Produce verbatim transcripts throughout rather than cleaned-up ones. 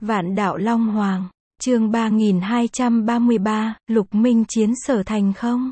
Vạn đạo Long Hoàng, chương ba nghìn hai trăm ba mươi ba, Lục Minh chiến Sở Thành không?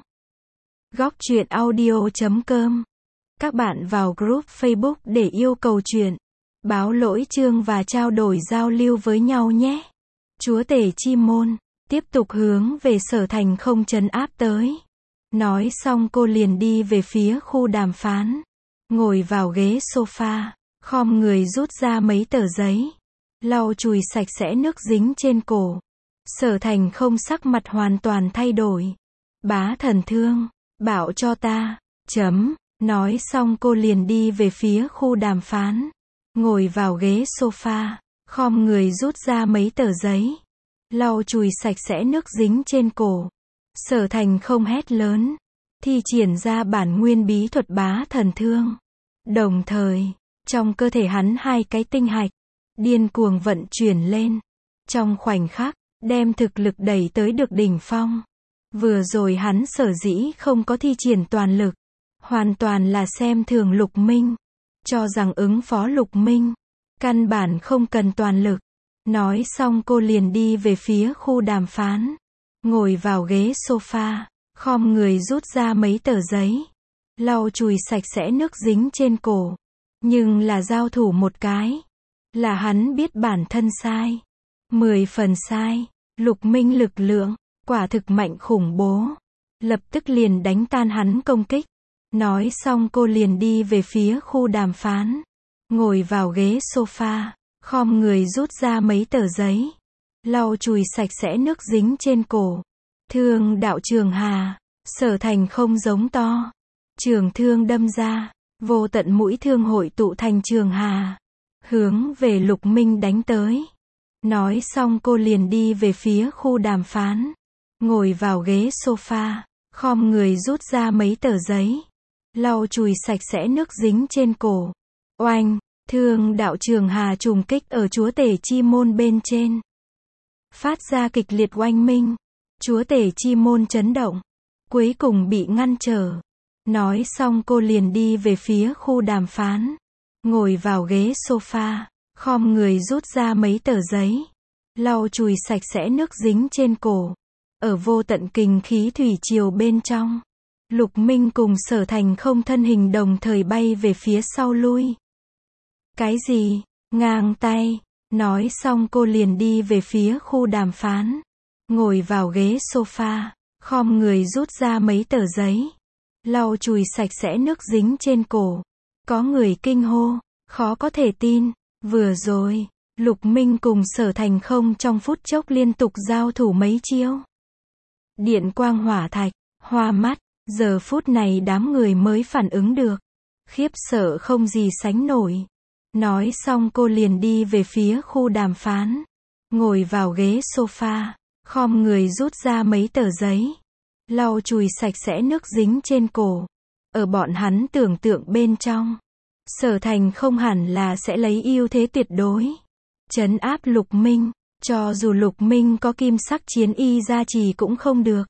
Góc truyện audio chấm com. Các bạn vào group Facebook để yêu cầu truyện, báo lỗi chương và trao đổi giao lưu với nhau nhé. Chúa tể Chi Môn tiếp tục hướng về Sở Thành không trấn áp tới. Nói xong cô liền đi về phía khu đàm phán, ngồi vào ghế sofa, khom người rút ra mấy tờ giấy, lau chùi sạch sẽ nước dính trên cổ. Sở Thành không sắc mặt hoàn toàn thay đổi. Bá Thần Thương, bảo cho ta, chấm, nói xong cô liền đi về phía khu đàm phán, ngồi vào ghế sofa, khom người rút ra mấy tờ giấy, lau chùi sạch sẽ nước dính trên cổ. Sở Thành không hét lớn, thi triển ra bản nguyên bí thuật Bá Thần Thương. Đồng thời, trong cơ thể hắn hai cái tinh hạch điên cuồng vận chuyển lên, trong khoảnh khắc đem thực lực đẩy tới được đỉnh phong. Vừa rồi hắn sở dĩ không có thi triển toàn lực, hoàn toàn là xem thường Lục Minh, cho rằng ứng phó Lục Minh căn bản không cần toàn lực. Nói xong cô liền đi về phía khu đàm phán, ngồi vào ghế sofa, khom người rút ra mấy tờ giấy, lau chùi sạch sẽ nước dính trên cổ. Nhưng là giao thủ một cái, là hắn biết bản thân sai, mười phần sai. Lục Minh lực lượng quả thực mạnh khủng bố, lập tức liền đánh tan hắn công kích. Nói xong cô liền đi về phía khu đàm phán, ngồi vào ghế sofa, khom người rút ra mấy tờ giấy, lau chùi sạch sẽ nước dính trên cổ. Thương đạo Trường Hà, Sở Thành không giống to, trường thương đâm ra, vô tận mũi thương hội tụ thành Trường Hà, hướng về Lục Minh đánh tới. Nói xong cô liền đi về phía khu đàm phán, ngồi vào ghế sofa, khom người rút ra mấy tờ giấy, lau chùi sạch sẽ nước dính trên cổ. Oanh, thương đạo Trường Hà trùng kích ở chúa tể Chi Môn bên trên, phát ra kịch liệt oanh minh. Chúa tể Chi Môn chấn động, cuối cùng bị ngăn trở. Nói xong cô liền đi về phía khu đàm phán, ngồi vào ghế sofa, khom người rút ra mấy tờ giấy, lau chùi sạch sẽ nước dính trên cổ. Ở vô tận kình khí thủy triều bên trong, Lục Minh cùng Sở Thành không thân hình đồng thời bay về phía sau lui. Cái gì? Ngang tay. Nói xong cô liền đi về phía khu đàm phán, ngồi vào ghế sofa, khom người rút ra mấy tờ giấy, lau chùi sạch sẽ nước dính trên cổ. Có người kinh hô, khó có thể tin, vừa rồi, Lục Minh cùng Sở Thành không trong phút chốc liên tục giao thủ mấy chiêu. Điện quang hỏa thạch, hoa mắt, giờ phút này đám người mới phản ứng được, khiếp sợ không gì sánh nổi. Nói xong cô liền đi về phía khu đàm phán, ngồi vào ghế sofa, khom người rút ra mấy tờ giấy, lau chùi sạch sẽ nước dính trên cổ. Ở bọn hắn tưởng tượng bên trong, Sở Thành không hẳn là sẽ lấy ưu thế tuyệt đối trấn áp Lục Minh, cho dù Lục Minh có kim sắc chiến y gia trì cũng không được.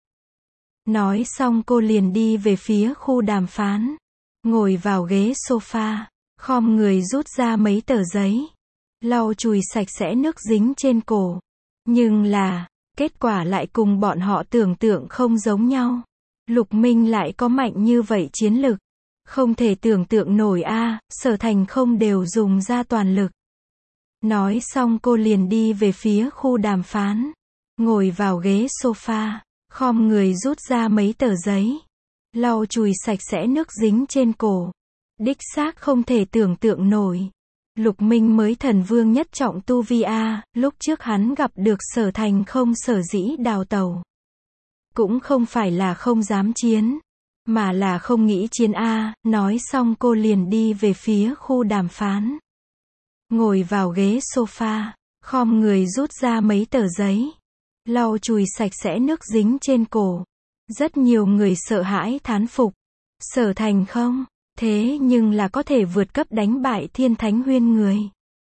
Nói xong cô liền đi về phía khu đàm phán, ngồi vào ghế sofa, khom người rút ra mấy tờ giấy, lau chùi sạch sẽ nước dính trên cổ. Nhưng là, kết quả lại cùng bọn họ tưởng tượng không giống nhau. Lục Minh lại có mạnh như vậy chiến lực, không thể tưởng tượng nổi a. À, Sở Thành không đều dùng ra toàn lực. Nói xong cô liền đi về phía khu đàm phán, ngồi vào ghế sofa, khom người rút ra mấy tờ giấy, lau chùi sạch sẽ nước dính trên cổ. Đích xác không thể tưởng tượng nổi. Lục Minh mới thần vương nhất trọng tu vi a, lúc trước hắn gặp được Sở Thành không sở dĩ đào tẩu, cũng không phải là không dám chiến, mà là không nghĩ chiến a. Nói xong cô liền đi về phía khu đàm phán, ngồi vào ghế sofa, khom người rút ra mấy tờ giấy, lau chùi sạch sẽ nước dính trên cổ. Rất nhiều người sợ hãi thán phục, Sở Thành không, thế nhưng là có thể vượt cấp đánh bại Thiên Thánh Huyên người.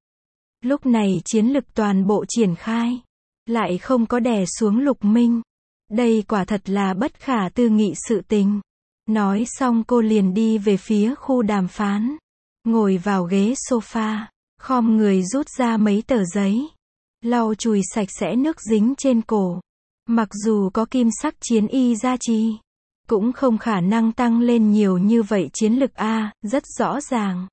Lúc này chiến lực toàn bộ triển khai, lại không có đè xuống Lục Minh. Đây quả thật là bất khả tư nghị sự tình. Nói xong cô liền đi về phía khu đàm phán, ngồi vào ghế sofa, khom người rút ra mấy tờ giấy, lau chùi sạch sẽ nước dính trên cổ. Mặc dù có kim sắc chiến y gia trì, cũng không khả năng tăng lên nhiều như vậy chiến lực a, rất rõ ràng.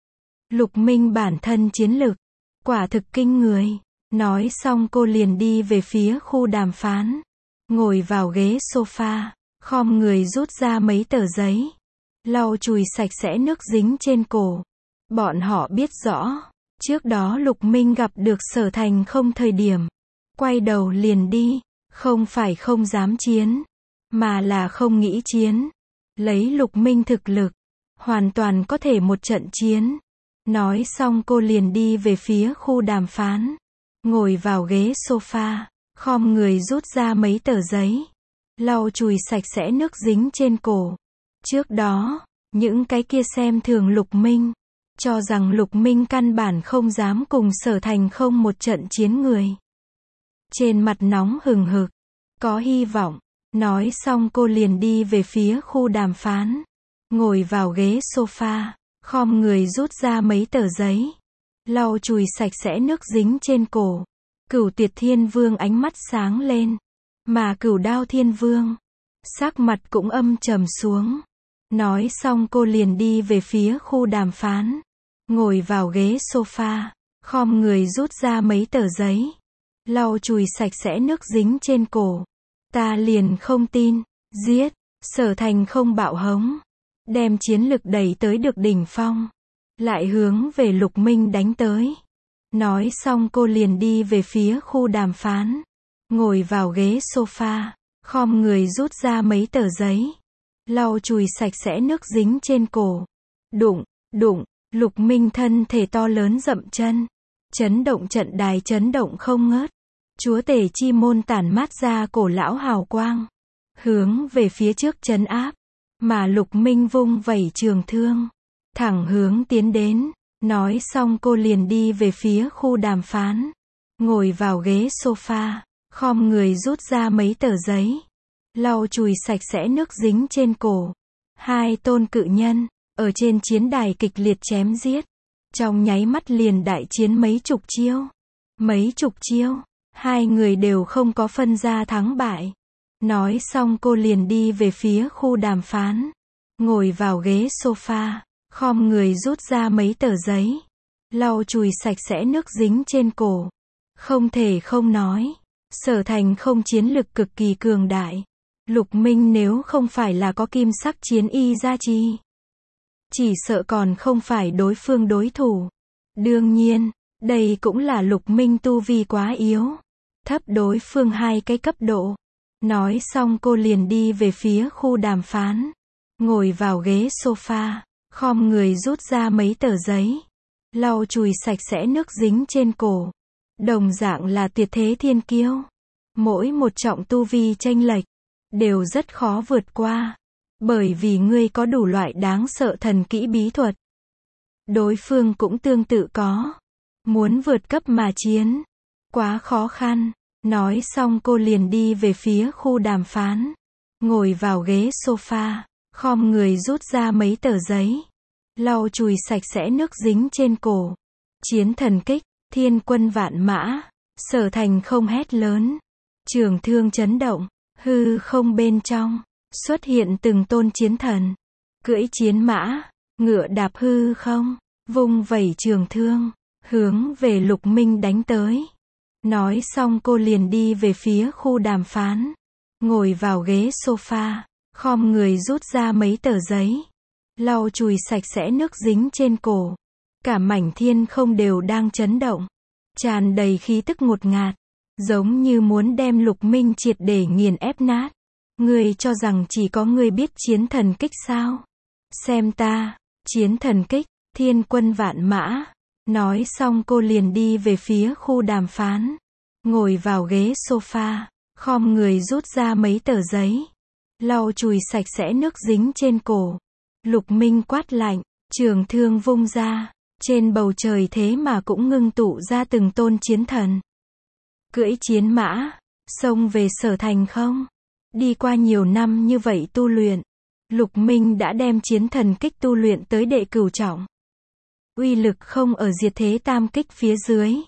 Lục Minh bản thân chiến lực, quả thực kinh người. Nói xong cô liền đi về phía khu đàm phán. Ngồi vào ghế sofa, khom người rút ra mấy tờ giấy. Lau chùi sạch sẽ nước dính trên cổ. Bọn họ biết rõ, trước đó Lục Minh gặp được Sở Thành không thời điểm. Quay đầu liền đi, không phải không dám chiến, mà là không nghĩ chiến. Lấy Lục Minh thực lực, hoàn toàn có thể một trận chiến. Nói xong cô liền đi về phía khu đàm phán. Ngồi vào ghế sofa, khom người rút ra mấy tờ giấy. Lau chùi sạch sẽ nước dính trên cổ. Trước đó, những cái kia xem thường Lục Minh, cho rằng Lục Minh căn bản không dám cùng Sở Thành không một trận chiến người. Trên mặt nóng hừng hực, có hy vọng. Nói xong cô liền đi về phía khu đàm phán. Ngồi vào ghế sofa, khom người rút ra mấy tờ giấy. Lau chùi sạch sẽ nước dính trên cổ. Cửu Tuyệt Thiên Vương ánh mắt sáng lên. Mà Cửu Đao Thiên Vương, sắc mặt cũng âm trầm xuống. Nói xong cô liền đi về phía khu đàm phán. Ngồi vào ghế sofa, khom người rút ra mấy tờ giấy. Lau chùi sạch sẽ nước dính trên cổ. Ta liền không tin, giết, Sở Thành không bạo hống. Đem chiến lực đẩy tới được đỉnh phong. Lại hướng về Lục Minh đánh tới. Nói xong cô liền đi về phía khu đàm phán. Ngồi vào ghế sofa, khom người rút ra mấy tờ giấy. Lau chùi sạch sẽ nước dính trên cổ. Đụng, đụng, Lục Minh thân thể to lớn dậm chân. Chấn động trận đài chấn động không ngớt. Chúa tể chi môn tản mát ra cổ lão hào quang. Hướng về phía trước trấn áp. Mà Lục Minh vung vẩy trường thương. Thẳng hướng tiến đến. Nói xong cô liền đi về phía khu đàm phán. Ngồi vào ghế sofa, khom người rút ra mấy tờ giấy. Lau chùi sạch sẽ nước dính trên cổ. Hai tôn cự nhân, ở trên chiến đài kịch liệt chém giết. Trong nháy mắt liền đại chiến mấy chục chiêu. Mấy chục chiêu, hai người đều không có phân ra thắng bại. Nói xong cô liền đi về phía khu đàm phán. Ngồi vào ghế sofa, khom người rút ra mấy tờ giấy. Lau chùi sạch sẽ nước dính trên cổ. Không thể không nói, Sở Thành không chiến lực cực kỳ cường đại. Lục Minh nếu không phải là có kim sắc chiến y gia trì, chỉ sợ còn không phải đối phương đối thủ. Đương nhiên, đây cũng là Lục Minh tu vi quá yếu, thấp đối phương hai cái cấp độ. Nói xong cô liền đi về phía khu đàm phán. Ngồi vào ghế sofa, khom người rút ra mấy tờ giấy. Lau chùi sạch sẽ nước dính trên cổ. Đồng dạng là tuyệt thế thiên kiêu. Mỗi một trọng tu vi chênh lệch, đều rất khó vượt qua. Bởi vì ngươi có đủ loại đáng sợ thần kỹ bí thuật. Đối phương cũng tương tự có. Muốn vượt cấp mà chiến, quá khó khăn. Nói xong cô liền đi về phía khu đàm phán. Ngồi vào ghế sofa, khom người rút ra mấy tờ giấy. Lau chùi sạch sẽ nước dính trên cổ. Chiến thần kích, thiên quân vạn mã. Sở Thành không hét lớn. Trường thương chấn động, hư không bên trong, xuất hiện từng tôn chiến thần. Cưỡi chiến mã, ngựa đạp hư không, vung vẩy trường thương, hướng về Lục Minh đánh tới. Nói xong cô liền đi về phía khu đàm phán. Ngồi vào ghế sofa, khom người rút ra mấy tờ giấy. Lau chùi sạch sẽ nước dính trên cổ. Cả mảnh thiên không đều đang chấn động. Tràn đầy khí tức ngột ngạt. Giống như muốn đem Lục Minh triệt để nghiền ép nát. Ngươi cho rằng chỉ có ngươi biết chiến thần kích sao? Xem ta, chiến thần kích, thiên quân vạn mã. Nói xong cô liền đi về phía khu đàm phán. Ngồi vào ghế sofa, khom người rút ra mấy tờ giấy. Lau chùi sạch sẽ nước dính trên cổ. Lục Minh quát lạnh, trường thương vung ra. Trên bầu trời thế mà cũng ngưng tụ ra từng tôn chiến thần. Cưỡi chiến mã, xông về Sở Thành không? Đi qua nhiều năm như vậy tu luyện, Lục Minh đã đem chiến thần kích tu luyện tới đệ cửu trọng. Uy lực không ở diệt thế tam kích phía dưới.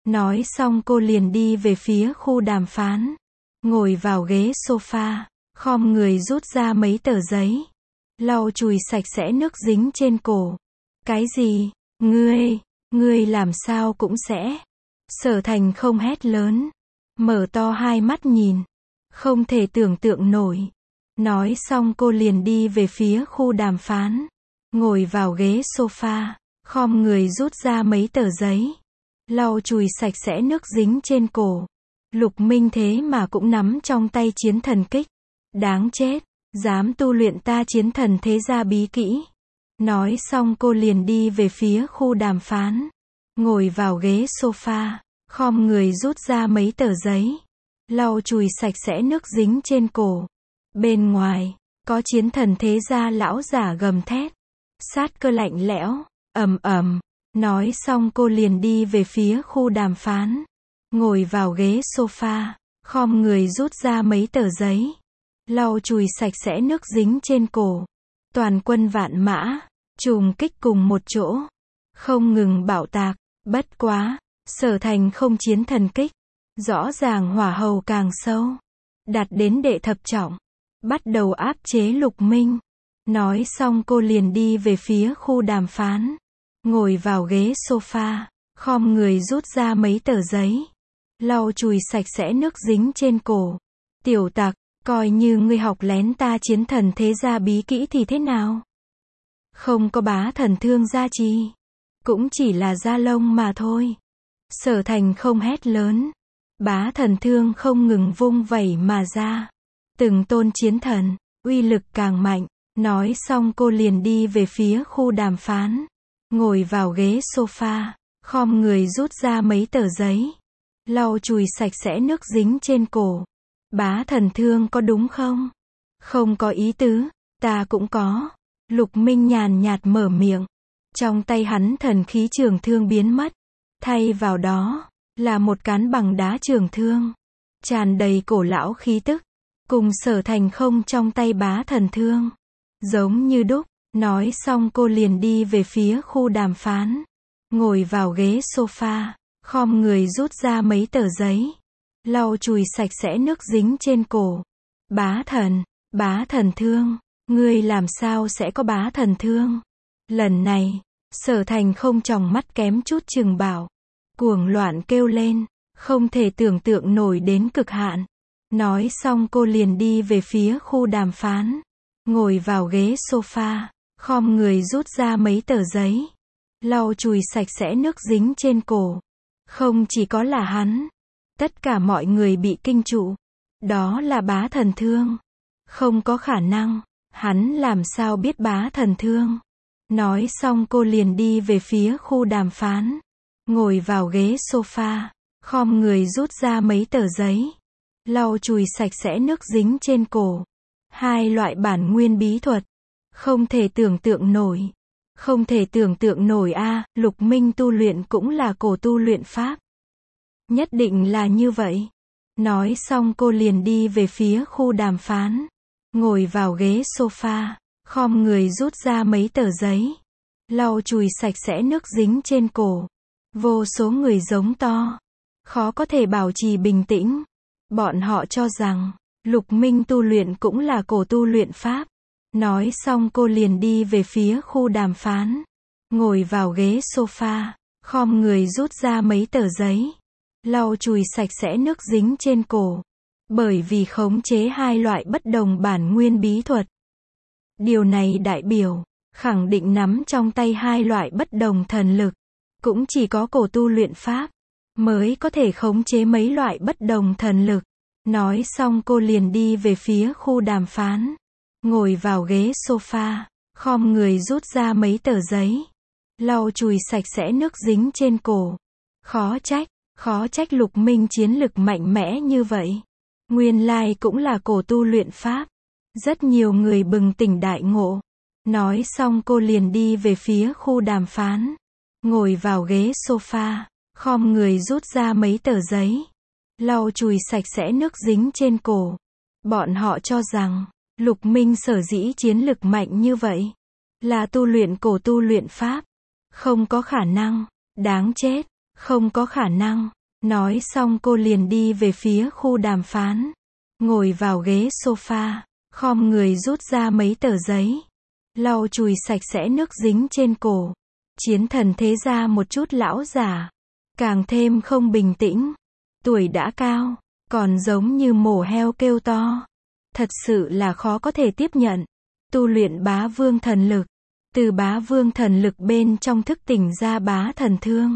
Nói xong cô liền đi về phía khu đàm phán. Ngồi vào ghế sofa, khom người rút ra mấy tờ giấy. Lau chùi sạch sẽ nước dính trên cổ. Cái gì? Ngươi, ngươi làm sao cũng sẽ. Sở Thành không hét lớn. Mở to hai mắt nhìn. Không thể tưởng tượng nổi. Nói xong cô liền đi về phía khu đàm phán. Ngồi vào ghế sofa, khom người rút ra mấy tờ giấy. Lau chùi sạch sẽ nước dính trên cổ. Lục Minh thế mà cũng nắm trong tay chiến thần kích. Đáng chết, dám tu luyện ta chiến thần thế gia bí kỹ. Nói xong cô liền đi về phía khu đàm phán. Ngồi vào ghế sofa, khom người rút ra mấy tờ giấy. Lau chùi sạch sẽ nước dính trên cổ. Bên ngoài, có chiến thần thế gia lão giả gầm thét. Sát cơ lạnh lẽo, ầm ầm. Nói xong cô liền đi về phía khu đàm phán. Ngồi vào ghế sofa, khom người rút ra mấy tờ giấy. Lau chùi sạch sẽ nước dính trên cổ. Toàn quân vạn mã, trùng kích cùng một chỗ. Không ngừng bạo tạc, bất quá, Sở Thành không chiến thần kích. Rõ ràng hỏa hầu càng sâu. Đạt đến đệ thập trọng. Bắt đầu áp chế Lục Minh. Nói xong cô liền đi về phía khu đàm phán. Ngồi vào ghế sofa, khom người rút ra mấy tờ giấy. Lau chùi sạch sẽ nước dính trên cổ. Tiểu tặc, coi như ngươi học lén ta chiến thần thế gia bí kỹ thì thế nào? Không có bá thần thương gia trì. Cũng chỉ là da lông mà thôi. Sở Thành không hét lớn. Bá thần thương không ngừng vung vẩy mà ra. Từng tôn chiến thần, uy lực càng mạnh. Nói xong cô liền đi về phía khu đàm phán. Ngồi vào ghế sofa, khom người rút ra mấy tờ giấy. Lau chùi sạch sẽ nước dính trên cổ. Bá thần thương có đúng không? Không có ý tứ, ta cũng có. Lục Minh nhàn nhạt mở miệng. Trong tay hắn thần khí trường thương biến mất. Thay vào đó, là một cán bằng đá trường thương. Tràn đầy cổ lão khí tức. Cùng Sở Thành không trong tay bá thần thương. Giống như đúc. Nói xong cô liền đi về phía khu đàm phán. Ngồi vào ghế sofa, khom người rút ra mấy tờ giấy. Lau chùi sạch sẽ nước dính trên cổ. Bá thần, bá thần thương. Ngươi làm sao sẽ có bá thần thương? Lần này, Sở Thành không tròng mắt kém chút chừng bảo. Cuồng loạn kêu lên. Không thể tưởng tượng nổi đến cực hạn. Nói xong cô liền đi về phía khu đàm phán. Ngồi vào ghế sofa. Khom người rút ra mấy tờ giấy. Lau chùi sạch sẽ nước dính trên cổ. Không chỉ có là hắn. Tất cả mọi người bị kinh trụ. Đó là bá thần thương. Không có khả năng. Hắn làm sao biết bá thần thương. Nói xong cô liền đi về phía khu đàm phán. Ngồi vào ghế sofa. Khom người rút ra mấy tờ giấy. Lau chùi sạch sẽ nước dính trên cổ. Hai loại bản nguyên bí thuật. Không thể tưởng tượng nổi. Không thể tưởng tượng nổi a, à, Lục Minh tu luyện cũng là cổ tu luyện pháp. Nhất định là như vậy. Nói xong cô liền đi về phía khu đàm phán. Ngồi vào ghế sofa, khom người rút ra mấy tờ giấy. Lau chùi sạch sẽ nước dính trên cổ. Vô số người giống to. Khó có thể bảo trì bình tĩnh. Bọn họ cho rằng, Lục Minh tu luyện cũng là cổ tu luyện pháp. Nói xong cô liền đi về phía khu đàm phán. Ngồi vào ghế sofa, khom người rút ra mấy tờ giấy. Lau chùi sạch sẽ nước dính trên cổ. Bởi vì khống chế hai loại bất đồng bản nguyên bí thuật. Điều này đại biểu, khẳng định nắm trong tay hai loại bất đồng thần lực. Cũng chỉ có cổ tu luyện pháp, mới có thể khống chế mấy loại bất đồng thần lực. Nói xong cô liền đi về phía khu đàm phán. Ngồi vào ghế sofa, khom người rút ra mấy tờ giấy. Lau chùi sạch sẽ nước dính trên cổ. Khó trách, khó trách Lục Minh chiến lực mạnh mẽ như vậy. Nguyên lai cũng là cổ tu luyện pháp. Rất nhiều người bừng tỉnh đại ngộ. Nói xong cô liền đi về phía khu đàm phán. Ngồi vào ghế sofa, khom người rút ra mấy tờ giấy. Lau chùi sạch sẽ nước dính trên cổ. Bọn họ cho rằng, Lục Minh sở dĩ chiến lực mạnh như vậy, là tu luyện cổ tu luyện pháp. Không có khả năng, đáng chết. Không có khả năng. Nói xong cô liền đi về phía khu đàm phán. Ngồi vào ghế sofa, khom người rút ra mấy tờ giấy. Lau chùi sạch sẽ nước dính trên cổ. Chiến thần thế gia một chút lão giả. Càng thêm không bình tĩnh. Tuổi đã cao, còn giống như mổ heo kêu to. Thật sự là khó có thể tiếp nhận. Tu luyện bá vương thần lực. Từ bá vương thần lực bên trong thức tỉnh ra bá thần thương.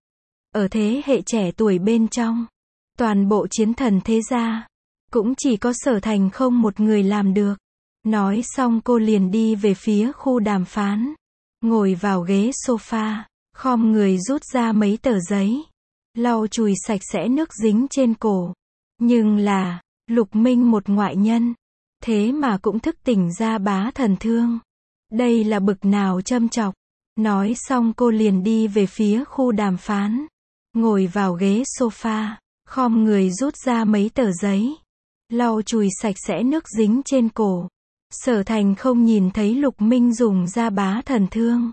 Ở thế hệ trẻ tuổi bên trong, toàn bộ chiến thần thế gia, cũng chỉ có Sở Thành không một người làm được. Nói xong cô liền đi về phía khu đàm phán. Ngồi vào ghế sofa, khom người rút ra mấy tờ giấy. Lau chùi sạch sẽ nước dính trên cổ. Nhưng là, Lục Minh một ngoại nhân. Thế mà cũng thức tỉnh ra bá thần thương. Đây là bực nào châm chọc. Nói xong cô liền đi về phía khu đàm phán. Ngồi vào ghế sofa, khom người rút ra mấy tờ giấy. Lau chùi sạch sẽ nước dính trên cổ. Sở Thành không nhìn thấy Lục Minh dùng ra bá thần thương.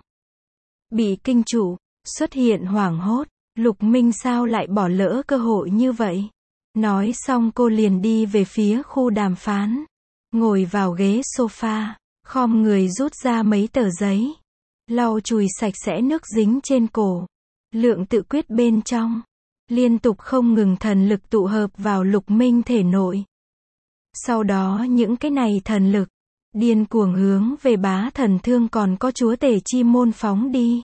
Bị kinh trụ, xuất hiện hoảng hốt. Lục Minh sao lại bỏ lỡ cơ hội như vậy? Nói xong cô liền đi về phía khu đàm phán. Ngồi vào ghế sofa, khom người rút ra mấy tờ giấy. Lau chùi sạch sẽ nước dính trên cổ. Lượng tự quyết bên trong. Liên tục không ngừng thần lực tụ hợp vào Lục Minh thể nội. Sau đó những cái này thần lực, điên cuồng hướng về bá thần thương còn có chúa tể chi môn phóng đi.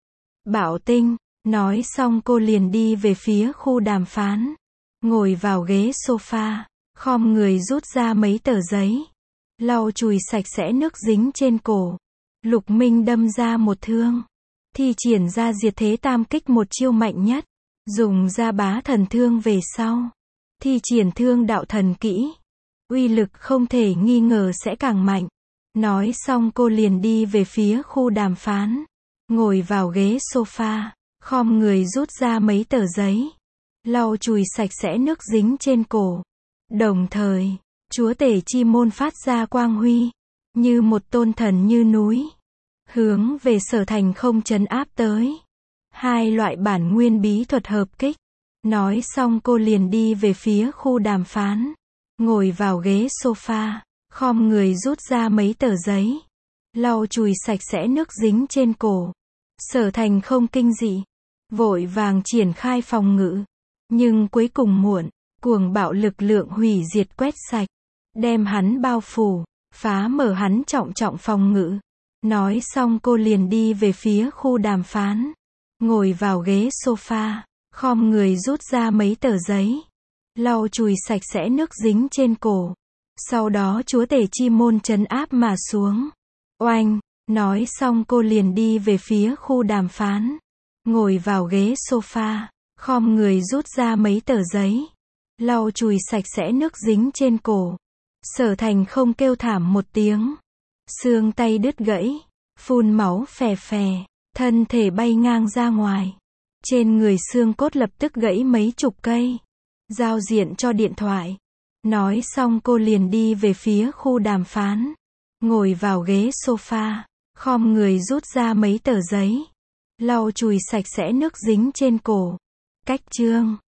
Bảo Tinh, nói xong cô liền đi về phía khu đàm phán. Ngồi vào ghế sofa, khom người rút ra mấy tờ giấy. Lau chùi sạch sẽ nước dính trên cổ. Lục Minh đâm ra một thương. Thi triển ra diệt thế tam kích một chiêu mạnh nhất. Dùng ra bá thần thương về sau. Thi triển thương đạo thần kỹ. Uy lực không thể nghi ngờ sẽ càng mạnh. Nói xong cô liền đi về phía khu đàm phán. Ngồi vào ghế sofa, khom người rút ra mấy tờ giấy. Lau chùi sạch sẽ nước dính trên cổ. Đồng thời, chúa tể chi môn phát ra quang huy. Như một tôn thần như núi. Hướng về Sở Thành không trấn áp tới. Hai loại bản nguyên bí thuật hợp kích. Nói xong cô liền đi về phía khu đàm phán. Ngồi vào ghế sofa, khom người rút ra mấy tờ giấy. Lau chùi sạch sẽ nước dính trên cổ. Sở Thành không kinh dị. Vội vàng triển khai phòng ngự. Nhưng cuối cùng muộn. Cuồng bạo lực lượng hủy diệt quét sạch. Đem hắn bao phủ. Phá mở hắn trọng trọng phòng ngự. Nói xong cô liền đi về phía khu đàm phán. Ngồi vào ghế sofa, khom người rút ra mấy tờ giấy. Lau chùi sạch sẽ nước dính trên cổ. Sau đó chúa tể chi môn trấn áp mà xuống. Oanh, nói xong cô liền đi về phía khu đàm phán. Ngồi vào ghế sofa, khom người rút ra mấy tờ giấy. Lau chùi sạch sẽ nước dính trên cổ. Sở Thành không kêu thảm một tiếng. Xương tay đứt gãy, phun máu phè phè, thân thể bay ngang ra ngoài. Trên người xương cốt lập tức gãy mấy chục cây. Giao diện cho điện thoại. Nói xong cô liền đi về phía khu đàm phán. Ngồi vào ghế sofa, khom người rút ra mấy tờ giấy. Lau chùi sạch sẽ nước dính trên cổ. Cách chương